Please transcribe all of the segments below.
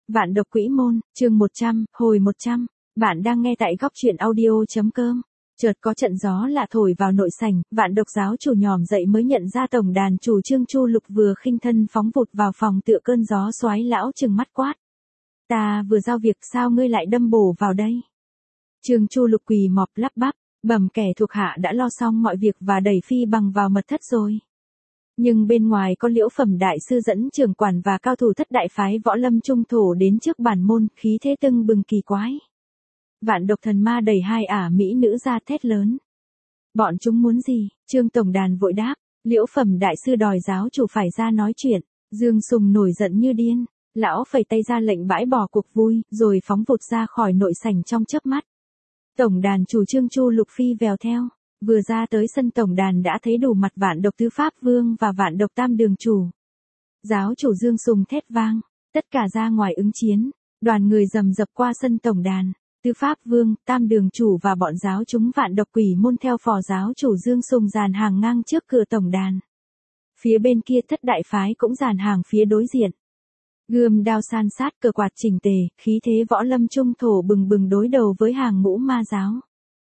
Vạn độc quỷ môn, chương 100, hồi 100. Bạn đang nghe tại góc truyện audio.com. Chợt có trận gió lạ thổi vào nội sảnh, Vạn độc giáo chủ nhòm dậy mới nhận ra tổng đàn chủ Trương Chu Lục vừa khinh thân phóng vụt vào phòng tựa cơn gió xoáy lão trừng mắt quát. Ta vừa giao việc sao ngươi lại đâm bổ vào đây? Trương Chu Lục quỳ mọp lắp bắp, bẩm kẻ thuộc hạ đã lo xong mọi việc và đẩy phi bằng vào mật thất rồi. Nhưng bên ngoài có Liễu Phẩm đại sư dẫn trưởng quản và cao thủ thất đại phái võ lâm trung thổ đến trước bản môn, khí thế tưng bừng kỳ quái. Vạn độc thần ma đẩy hai mỹ nữ ra thét lớn. Bọn chúng muốn gì? Trương tổng đàn vội đáp. Liễu Phẩm đại sư đòi giáo chủ phải ra nói chuyện. Dương Sùng nổi giận như điên. Lão phẩy tay ra lệnh bãi bỏ cuộc vui, rồi phóng vụt ra khỏi nội sảnh trong chớp mắt. Tổng đàn chủ Trương Chu Lục phi vèo theo. Vừa ra tới sân tổng đàn đã thấy đủ mặt Vạn độc tứ pháp vương và Vạn độc tam đường chủ. Giáo chủ Dương Sùng thét vang, tất cả ra ngoài ứng chiến. Đoàn người rầm rập qua sân tổng đàn. Tứ pháp vương, tam đường chủ và bọn giáo chúng Vạn độc quỷ môn theo phò giáo chủ Dương Sùng dàn hàng ngang trước cửa tổng đàn. Phía bên kia thất đại phái cũng dàn hàng phía đối diện. Gươm đao san sát, cờ quạt chỉnh tề, khí thế võ lâm trung thổ bừng bừng đối đầu với hàng ngũ ma giáo.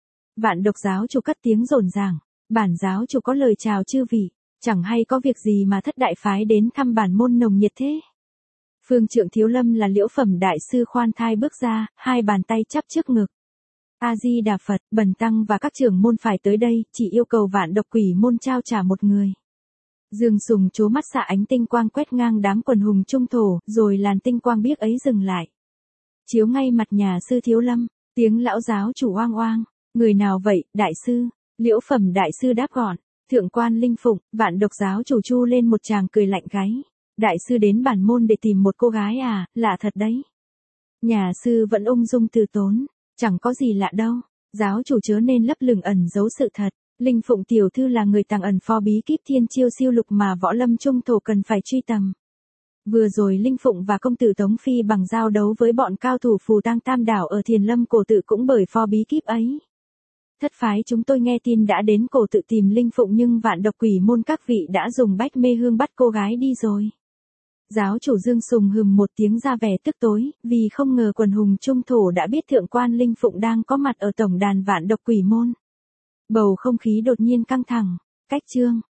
Vạn độc giáo chủ cất tiếng rộn ràng, bản giáo chủ có lời chào chư vị, chẳng hay có việc gì mà thất đại phái đến thăm bản môn nồng nhiệt thế. Phương trượng Thiếu Lâm là Liễu Phẩm đại sư khoan thai bước ra, hai bàn tay chắp trước ngực. A Di Đà Phật, bần tăng và các trưởng môn phải tới đây, chỉ yêu cầu Vạn độc quỷ môn trao trả một người. Dương Sùng trố mắt xạ ánh tinh quang quét ngang đám quần hùng trung thổ, rồi làn tinh quang biếc ấy dừng lại. Chiếu ngay mặt nhà sư Thiếu Lâm, tiếng lão giáo chủ oang oang. Người nào vậy, đại sư? Liễu Phẩm đại sư đáp gọn. Thượng quan Linh Phụng. Vạn độc giáo chủ chu lên một tràng cười lạnh gáy. Đại sư đến bản môn để tìm một cô gái à, lạ thật đấy. Nhà sư vẫn ung dung từ tốn. Chẳng có gì lạ đâu. Giáo chủ chớ nên lấp lửng ẩn giấu sự thật. Linh Phụng tiểu thư là người tàng ẩn phò bí kíp thiên chiêu siêu lục mà võ lâm trung thổ cần phải truy tầm. Vừa rồi Linh Phụng và công tử Tống Phi bằng giao đấu với bọn cao thủ phù tang tam đảo ở Thiền Lâm cổ tự cũng bởi phò bí kíp ấy. Thất phái chúng tôi nghe tin đã đến cổ tự tìm Linh Phụng nhưng Vạn độc quỷ môn các vị đã dùng bách mê hương bắt cô gái đi rồi. Giáo chủ Dương Sùng hừm một tiếng ra vẻ tức tối, vì không ngờ quần hùng trung thổ đã biết thượng quan Linh Phụng đang có mặt ở tổng đàn Vạn độc quỷ môn. Bầu không khí đột nhiên căng thẳng, cách chương.